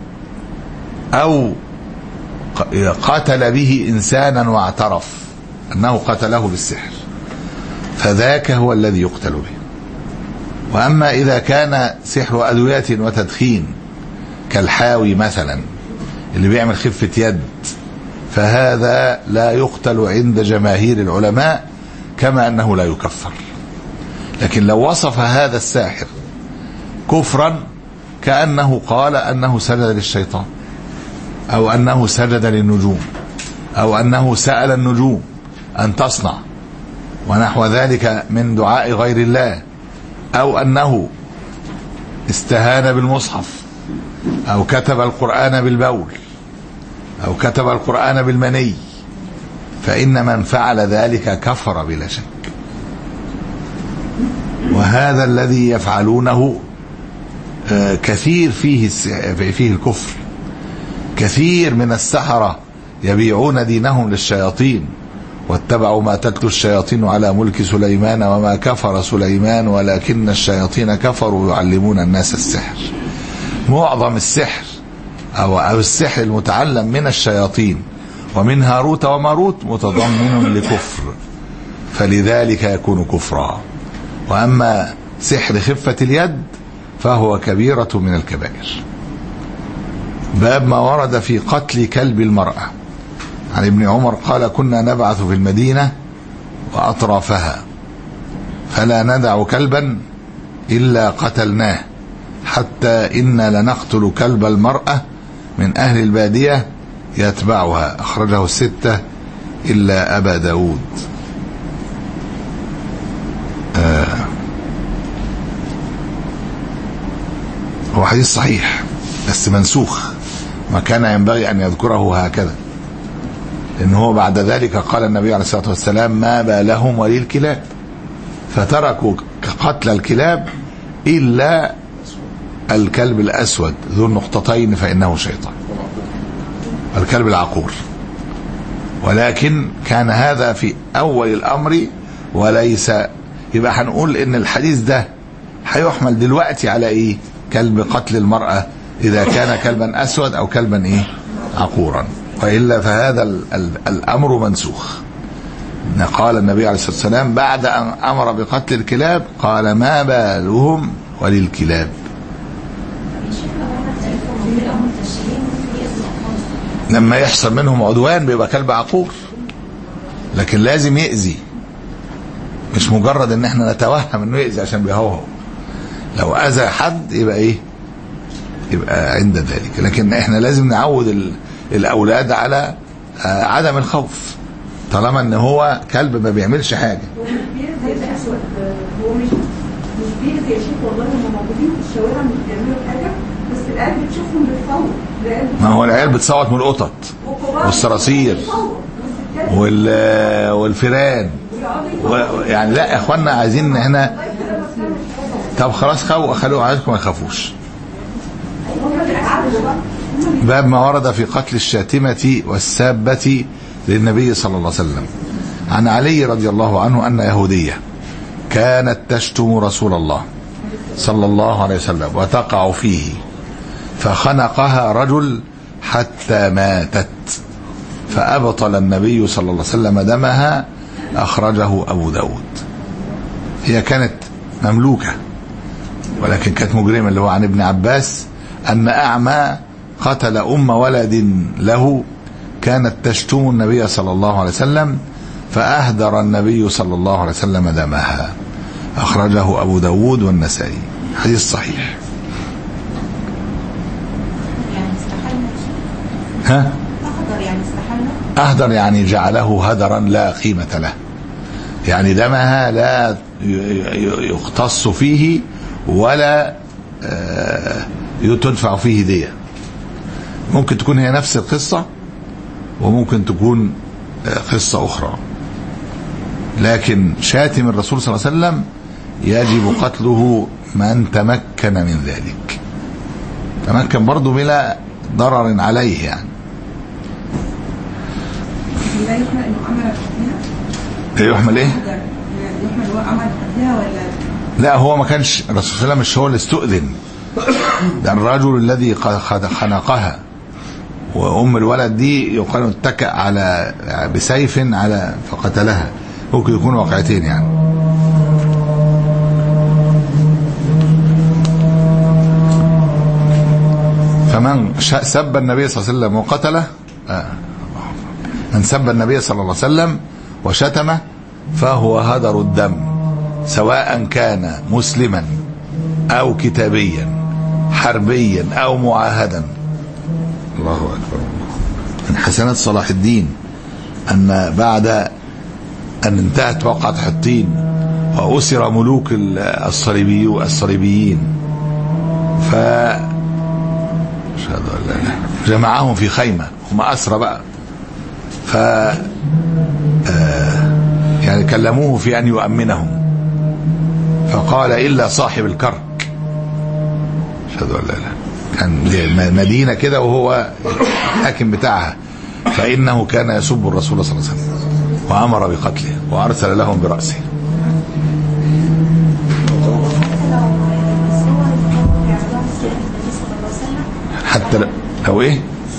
أو قتل به إنسانا واعترف أنه قتله بالسحر فذاك هو الذي يقتل به. وأما إذا كان سحر أدوية وتدخين كالحاوي مثلا اللي بيعمل خفة يد، فهذا لا يقتل عند جماهير العلماء كما أنه لا يكفر. لكن لو وصف هذا الساحر كفرا كأنه قال أنه سجد للشيطان أو أنه سجد للنجوم أو أنه سأل النجوم أن تصنع ونحو ذلك من دعاء غير الله، أو أنه استهان بالمصحف أو كتب القرآن بالبول أو كتب القرآن بالمني، فإن من فعل ذلك كفر بلا شك. وهذا الذي يفعلونه كثير فيه فيه الكفر. كثير من السحرة يبيعون دينهم للشياطين، واتبعوا ما تتلو الشياطين على ملك سليمان وما كفر سليمان ولكن الشياطين كفروا يعلمون الناس السحر. معظم السحر أو, أو السحر المتعلم من الشياطين ومن هاروت وماروت متضمن لكفر، فلذلك يكون كفرا. وأما سحر خفة اليد فهو كبيرة من الكبائر. باب ما ورد في قتل كلب المرأة. عن ابن عمر قال كنا نبعث في المدينة وأطرافها فلا ندع كلبا إلا قتلناه، حتى إنا لنقتل كلب المرأة من أهل البادية يتبعها. أخرجه الستة إلا أبا داود. آه هو حديث صحيح بس منسوخ، ما كان ينبغي أن يذكره هكذا، لأن هو بعد ذلك قال النبي عليه الصلاة والسلام ما بالهم ولي الكلاب، فتركوا قتل الكلاب إلا الكلب الأسود ذو النقطتين فإنه شيطان، الكلب العقور. ولكن كان هذا في أول الأمر وليس، يبقى هنقول إن الحديث ده هيحمل دلوقتي على إيه؟ كلب قتل المرأة إذا كان كلبا أسود أو كلبا إيه؟ عقورا. وإلا فهذا ال ال الأمر منسوخ. قال النبي عليه الصلاة والسلام بعد أن أمر بقتل الكلاب قال ما بالهم وللكلاب. لما يحصل منهم عدوان بيبقى كلب عقور، لكن لازم يأذي، مش مجرد ان احنا نتوهم انه يأذي عشان بيهوهو. لو أذى حد يبقى ايه، يبقى عند ذلك. لكن احنا لازم نعود الأولاد على عدم الخوف، طالما ان هو كلب ما بيعملش حاجة. هو مش بيأذي يا أسود، هو مش مش بيأذي يا شيخ، والله هم موجودين في الشوارع مش بيعملوا حاجة، بس العيال بتشوفهم بتصوت. ما هو العيال بتصوت من القطط والصراصير وال والفيران و... يعني لا يا اخوانا عايزين هنا. طب خلاص خو خلوا عايزكم ما يخافوش. باب ما ورد في قتل الشاتمة والسابة للنبي صلى الله عليه وسلم. عن علي رضي الله عنه أن يهودية كانت تشتم رسول الله صلى الله عليه وسلم وتقع فيه فخنقها رجل حتى ماتت فأبطل النبي صلى الله عليه وسلم دمها، أخرجه أبو داود. هي كانت مملوكة ولكن كانت مجرمة، اللي هو عن ابن عباس أن أعمى قتل أم ولد له كانت تشتم النبي صلى الله عليه وسلم فأهدر النبي صلى الله عليه وسلم دمها، أخرجه أبو داود والنسائي. حديث صحيح. ها؟ أهدر يعني استحلنا؟ أهدر يعني جعله هدرا لا قيمة له، يعني دمها لا يختص فيه ولا تدفع فيه دية. ممكن تكون هي نفس القصة وممكن تكون قصة أخرى، لكن شاتم الرسول صلى الله عليه وسلم يجب قتله من تمكن من ذلك، تمكن برضه بلا ضرر عليه. يعني لا يحمل انه عمل قتلها؟ يحمل ايه؟ يحمل هو عمل قتلها ولا لا؟ هو ما كانش الرسول صلى الله عليه وسلم مش هو اللي استؤذن، ده الرجل الذي خنقها، وأم الولد دي يقال اتكأ على بسيف على فقتلها. ممكن يكون واقعتين يعني. فمن سب النبي صلى الله عليه وسلم وقتله، آه. من سب النبي صلى الله عليه وسلم وشتمه فهو هدر الدم، سواء كان مسلما أو كتابيا حربيا أو معاهدا. الله أكبر. من حسنات صلاح الدين أن بعد أن انتهت وقعة حطين وأسر ملوك الصليبيين ف جمعهم في خيمة، هم أسرى بقى، ف يعني كلموه في أن يؤمنهم فقال إلا صاحب الكرك. أشهد أن لا إله. كان مدينة كده وهو الحاكم بتاعها، فإنه كان يسب الرسول صلى الله عليه وسلم وأمر بقتله وأرسل لهم برأسه. حتى لو ايه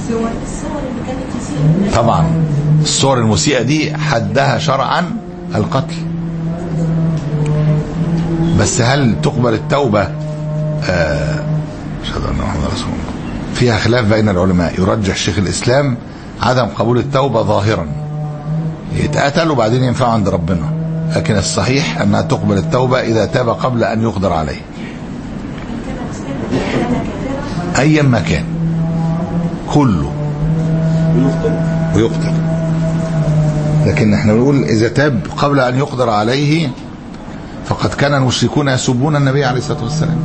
طبعا الصور المسيئة دي حدها شرعا القتل، بس هل تقبل التوبة؟ آه أشهد أن محمد رسول الله. فيها خلاف بين العلماء، يرجح شيخ الإسلام عدم قبول التوبة ظاهرا، يتقتل وبعدين ينفع عند ربنا، لكن الصحيح أنها تقبل التوبة إذا تاب قبل أن يقدر عليه أيا ما كان، كله ويقتل. لكن احنا بنقول إذا تاب قبل أن يقدر عليه فقد كان المشركون يسبون النبي عليه الصلاة والسلام.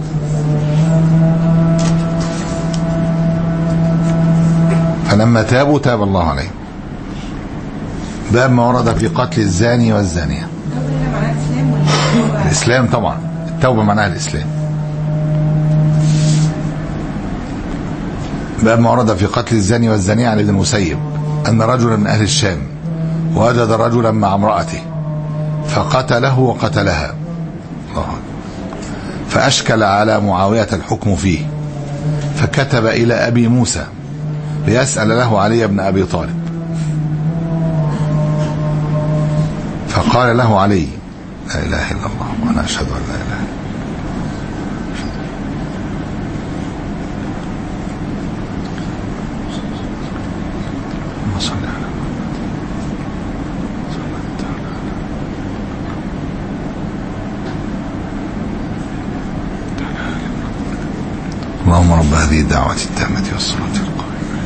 فلما تابوا تاب الله عليهم. باب ما ورد في قتل الزاني والزانية. الإسلام طبعا، التوبة معناها الإسلام. باب ما ورد في قتل الزاني والزانية عن ابن المسيب أن رجلا من أهل الشام وجد رجلا مع امرأته فقتله وقتلها، فأشكل على معاوية الحكم فيه، فكتب إلى أبي موسى ليسأل له علي بن أبي طالب، فقال له علي: لا إله إلا الله وأنا أشهد أن لا إله إلا الله. صل على اللهم رب هذه الدعوة التامة والصلاة القائمة.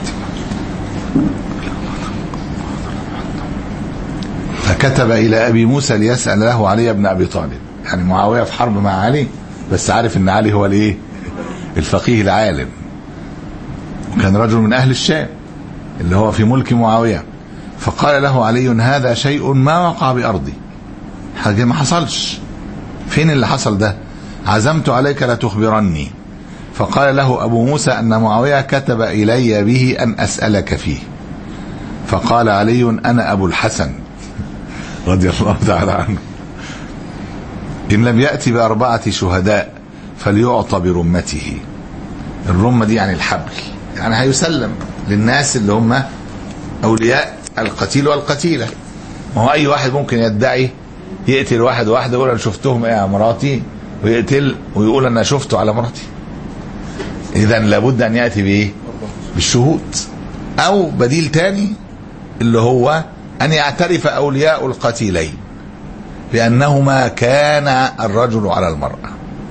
فكتب إلى أبي موسى ليسأل له علي بن أبي طالب. يعني معاوية في حرب مع علي، بس عارف إن علي هو الإيه؟ الفقيه العالم، وكان رجل من أهل الشام اللي هو في ملك معاوية. فقال له علي: هذا شيء ما وقع بأرضي، حاجة ما حصلش. فين اللي حصل ده؟ عزمت عليك لتخبرني. فقال له أبو موسى أن معاوية كتب إلي به أن أسألك فيه. فقال علي: أنا أبو الحسن رضي الله تعالى عنه، إن لم يأتي بأربعة شهداء فليعطى برمته. الرمة دي يعني الحبل، يعني هيسلم للناس اللي هم أولياء القتيل والقتيلة. ما هو أي واحد ممكن يدعي يقتل واحد واحد يقول أنا شفتهم إيه يا مراتي، ويقتل ويقول أنا شفته على مراتي. إذن لابد أن يأتي بإيه؟ بالشهود. أو بديل تاني اللي هو أن يعترف أولياء القتيلين بأنهما كان الرجل على المرأة،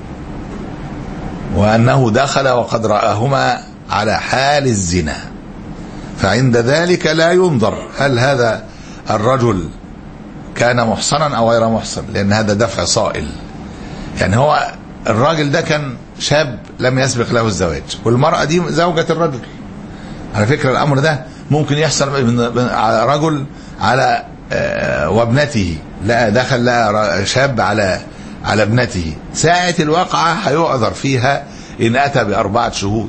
وأنه دخل وقد رآهما على حال الزنا، فعند ذلك لا ينظر هل هذا الرجل كان محصنا أو غير محصن، لأن هذا دفع صائل. يعني هو الراجل ده كان شاب لم يسبق له الزواج، والمرأة دي زوجة الرجل. على فكرة الأمر ده ممكن يحصل على رجل على وابنته، لا دخل لا شاب على على ابنته، ساعة الواقعة هيعذر فيها إن أتى بأربعة شهود.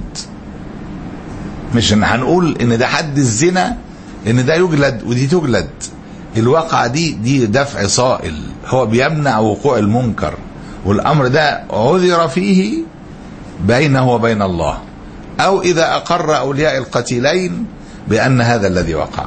مش إن هنقول إن ده حد الزنا إن ده يجلد ودي تجلد. الواقعة دي دي دفع صائل، هو بيمنع وقوع المنكر، والأمر ده عذر فيه بينه وبين الله، أو إذا أقر أولياء القتيلين بأن هذا الذي وقع.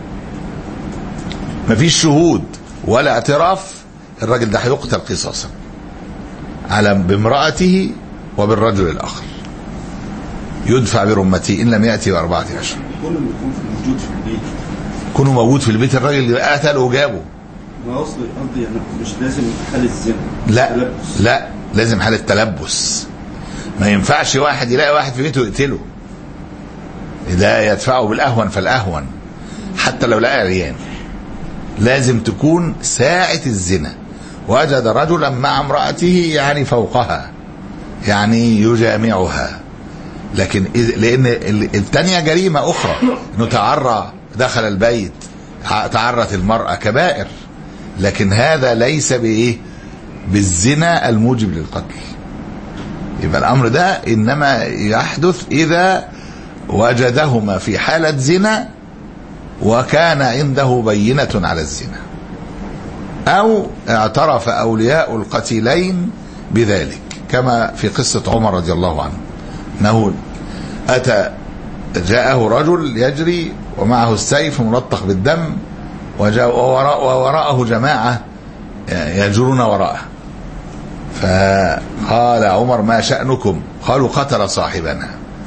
مفيش شهود ولا اعتراف، الرجل ده هيقتل قصاصا على بامرأته وبالرجل الآخر، يدفع برمته إن لم يأتي بأربعة أشهر. كونه يكون موجود في البيت، كونه موجود في البيت، الراجل قتله وجابه. ما قصدي قصدي يعني مش لازم حالة الزنا، لا تلبس. لا لازم حالة تلبس. ما ينفعش واحد يلاقي واحد في بيته يقتله، ده يدفعه بالأهون فالأهون حتى لو لقى عريان. لازم تكون ساعة الزنا وجد رجلا مع امرأته يعني فوقها، يعني يجامعها. لكن لأن الثانية جريمة أخرى، إنه تعرى دخل البيت، تعرت المرأة، كبائر. لكن هذا ليس بإيه؟ بالزنا الموجب للقتل. يبقى الأمر ده إنما يحدث إذا وجدهما في حالة زنا وكان عنده بينة على الزنا، أو اعترف أولياء القتيلين بذلك، كما في قصة عمر رضي الله عنه، أنه أتى جاءه رجل يجري ومعه السيف ملطخ بالدم، ووراءه جماعة يجرون وراءه، فقال عمر: ما شأنكم؟ قالوا: قتل صاحبنا.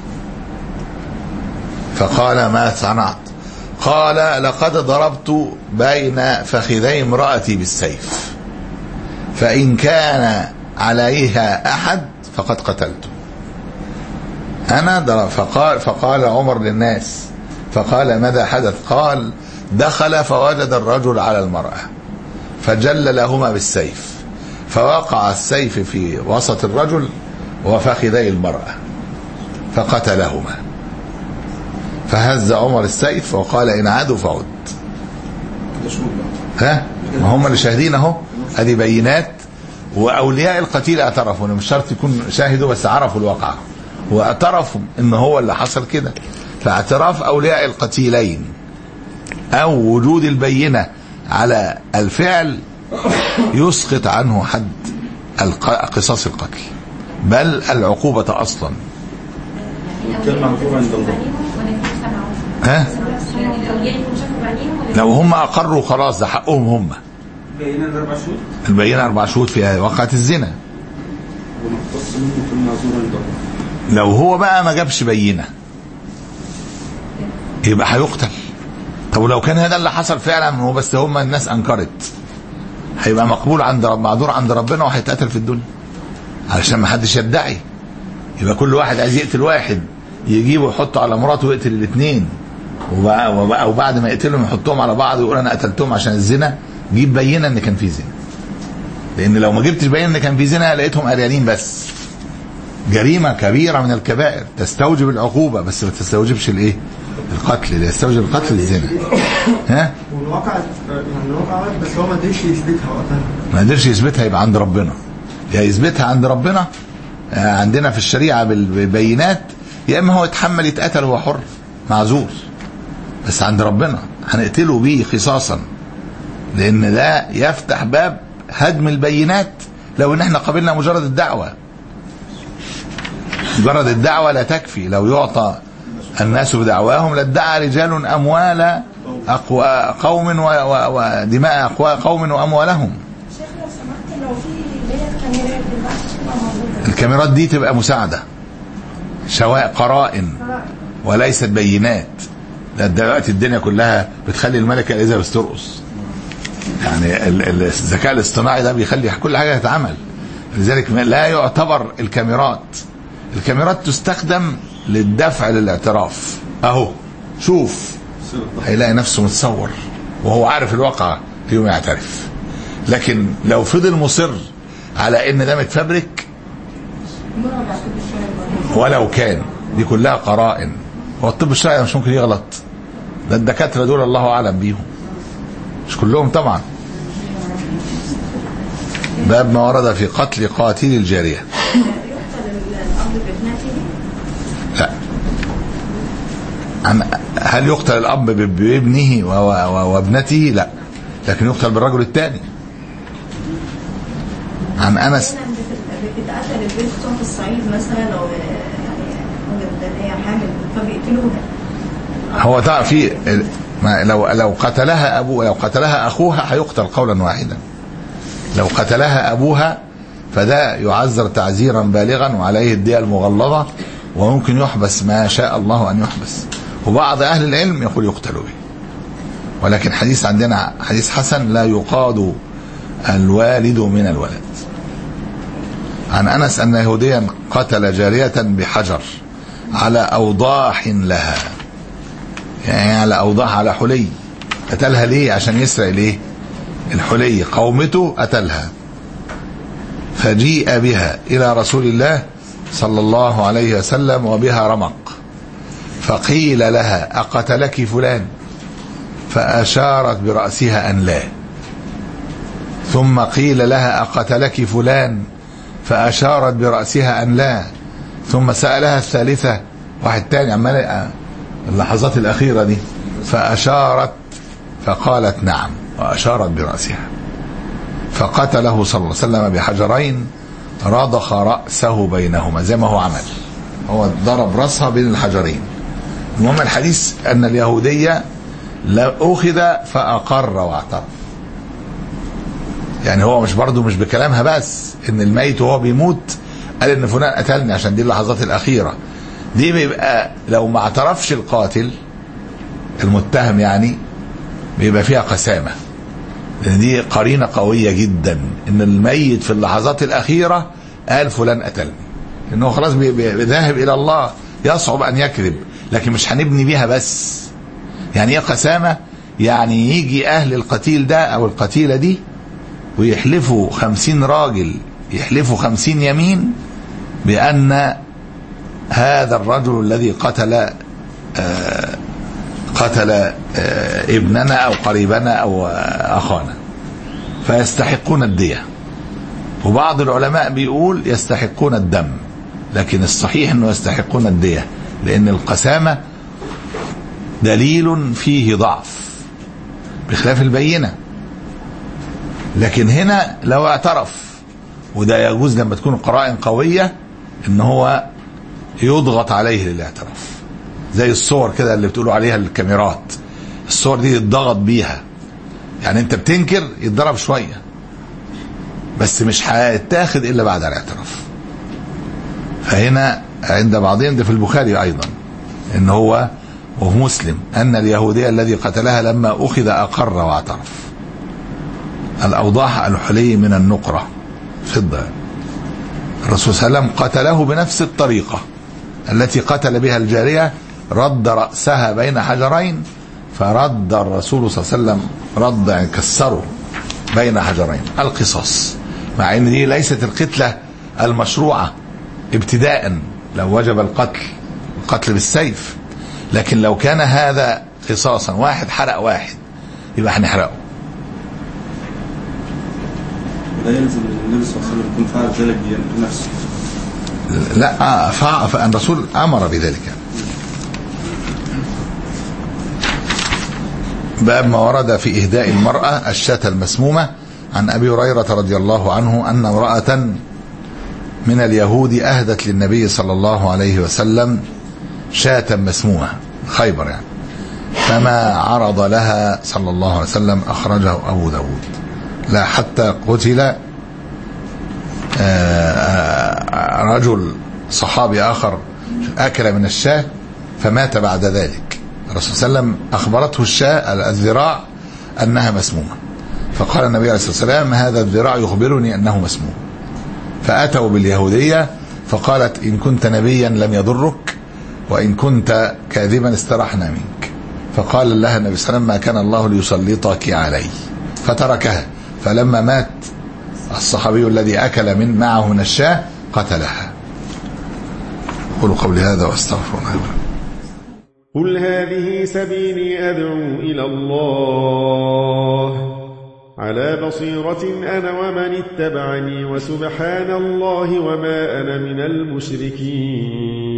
فقال: ما صنعت؟ قال: لقد ضربت بين فخذي امرأتي بالسيف، فإن كان عليها أحد فقد قتلته. أنا ضرب. فقال, فقال عمر للناس، فقال: ماذا حدث؟ قال: دخل فوجد الرجل على المرأة فجل لهما بالسيف، فوقع السيف في وسط الرجل وفخذي المرأة فقتلهما. فهز عمر السيف وقال: إن عادوا فعد. ها ما هم اللي شاهدين اهو، هذه بينات، واولياء القتيل اعترفوا، مش شرط يكون شاهدوا بس عرفوا الواقعة واعترفوا ان هو اللي حصل كده. فاعتراف اولياء القتيلين او وجود البينة على الفعل يسقط عنه حد قصاص القتل، بل العقوبة اصلا. الكلمة عقوبة عند الله. ها لو هم اقروا خلاص ده حقهم هم. بينا الاربع شهود البينه اربع شهود في وقعه الزنا. ونقتص منه في المعذور عند الله. لو هو بقى ما جابش بينه يبقى هيقتل. طب ولو كان هذا اللي حصل فعلا هو بس هم الناس انكرت، هيبقى مقبول عند رب معذور عند ربنا وهيتقتل في الدنيا علشان ما حدش يدعي. يبقى كل واحد عايز يقتل واحد يجيبه يحطه على مراته ويقتل الاثنين، وبعد ما يقتلهم يحطهم على بعض ويقول انا قتلتهم عشان الزنا. جيب بينه ان كان في زنا، لان لو ما جبتش بينه ان كان في زنا لقيتهم قريانين بس. جريمه كبيره من الكبائر تستوجب العقوبه بس ما تستوجبش الايه؟ القتل. اللي يستوجب القتل الزنا. ها والواقع يعني الواقع بس هو ما قدرش يثبتها وقتها. ما قدرش يثبتها يبقى عند ربنا. يا يثبتها عند ربنا عندنا في الشريعه بالبينات، يا اما هو يتحمل يتقتل وهو حر معذور. بس عند ربنا هنقتله بيه قصاصا، لان ده يفتح باب هدم البينات. لو ان احنا قبلنا مجرد الدعوه، مجرد الدعوه لا تكفي. لو يعطى الناس بدعواهم لادعى رجال اموال اقوى قوم ودماء اقوى قوم واموالهم. شيخ لو سمحت، لو في اللي هي الكاميرات دلوقتي موجوده، الكاميرات دي تبقى مساعده، شواء قرائن وليست بينات. ده دلوقتي الدنيا كلها بتخلي الملكه اليزابيث ترقص. يعني الذكاء الاصطناعي ده بيخلي كل حاجه تتعمل. لذلك لا يعتبر الكاميرات. الكاميرات تستخدم للدفع للاعتراف. اهو شوف هيلاقي نفسه متصور وهو عارف الواقع يوم يعترف. لكن لو فضل مصر على ان ده متفبرك ولو كان، دي كلها قرائن. هو الطب الشرعي مش ممكن يغلط، ده الدكاتره دول الله اعلم بيهم، مش كلهم طبعا. باب ما ورد في قتل قاتل الجاريه. لا. هل يقتل الاب بابنه وابنته؟ لا، لكن يقتل بالرجل الثاني. عن انس بتتقتل البنت في الصعيد مثلا، لو يعني هي حامل فبيقتلوها. هو تعرف في لو لو قتلها ابوها، لو قتلها اخوها هيقتل قولا واحدا. لو قتلها ابوها فده يعذر تعزيرا بالغا وعليه الدية المغلظة، وممكن يحبس ما شاء الله ان يحبس. وبعض اهل العلم يقول يقتل به، ولكن حديث عندنا حديث حسن لا يقاد الوالد من الولد. عن انس ان يهوديا قتل جارية بحجر على اوضاح لها، يعني على اوضاح، على حلي. قتلها ليه؟ عشان يسرق ليه الحلي. قومته قتلها، فجيء بها الى رسول الله صلى الله عليه وسلم وبها رمق، فقيل لها اقتلك فلان؟ فاشارت برأسها ان لا. ثم قيل لها اقتلك فلان؟ فاشارت برأسها ان لا. ثم سألها الثالثة، واحد تاني عمال اللحظات الاخيرة دي، فاشارت فقالت نعم واشارت برأسها. فقتله صلى الله عليه وسلم بحجرين رضخ رأسه بينهما، زي ما هو عمل، هو ضرب رأسها بين الحجرين. المهم الحديث ان اليهودية اخذ فاقر واعترف. يعني هو مش برضه مش بكلامها بس، ان الميت وهو بيموت قال ان فلان قتلني، عشان دي اللحظات الاخيرة دي. بيبقى لو ما اعترفش القاتل المتهم يعني بيبقى فيها قسامة، لان دي قرينة قوية جدا ان الميت في اللحظات الاخيرة قال فلان قتلني، لانه خلاص بيذهب الى الله، يصعب ان يكذب. لكن مش هنبني بيها بس. يعني ايه قسامة؟ يعني يجي اهل القتيل ده او القتيلة دي ويحلفوا خمسين راجل، يحلفوا خمسين يمين بان هذا الرجل الذي قتل آه قتل آه ابننا او قريبنا او آه اخانا، فيستحقون الدية. وبعض العلماء بيقول يستحقون الدم، لكن الصحيح انه يستحقون الدية، لان القسامة دليل فيه ضعف بخلاف البينة. لكن هنا لو اعترف، وده يجوز لما تكون القرائن قوية، ان هو يضغط عليه للاعتراف. زي الصور كده اللي بتقولوا عليها الكاميرات، الصور دي يتضغط بيها، يعني انت بتنكر يتضرب شوية بس مش هيتاخد الا بعد الاعتراف. فهنا عند بعضهم ده في البخاري ايضا ان هو وفي مسلم ان اليهودي الذي قتلها لما اخذ اقر واعترف. الاوضاح الحلي من النقرة فضة. الرسول صلى الله عليه وسلم قتله بنفس الطريقة التي قتل بها الجارية، رد رأسها بين حجرين، فرد الرسول صلى الله عليه وسلم رد يعني كسره بين حجرين، القصاص، مع ان دي ليست القتلة المشروعة ابتداء، لو وجب القتل القتل بالسيف، لكن لو كان هذا قصاصا، واحد حرق واحد يبقى هنحرقه. لا يلزم النبي صلى الله عليه وسلم يكون فعل ذلك بنفسه. لا، فالرسول امر بذلك. باب ما ورد في إهداء المرأة الشاة المسمومة. عن أبي هريرة رضي الله عنه أن امرأة من اليهود أهدت للنبي صلى الله عليه وسلم شاة مسمومة، خيبر يعني، فما عرض لها صلى الله عليه وسلم، أخرجه أبو داود. لا حتى قتل رجل صحابي آخر أكل من الشاة فمات بعد ذلك. الرسول صلى الله عليه وسلم أخبرته الشاة الذراع أنها مسمومة، فقال النبي عليه الصلاة والسلام هذا الذراع يخبرني أنه مسموم. فأتوا باليهودية فقالت إن كنت نبيا لم يضرك وإن كنت كاذبا استرحنا منك. فقال لها النبي صلى الله عليه وسلم ما كان الله ليسلطك علي، فتركها. فلما مات الصحابي الذي أكل من معه من الشاة قتلها. قولوا قولي هذا واستغفر الله. قل هذه سبيلي أدعو إلى الله على بصيرة أنا ومن اتبعني وسبحان الله وما أنا من المشركين.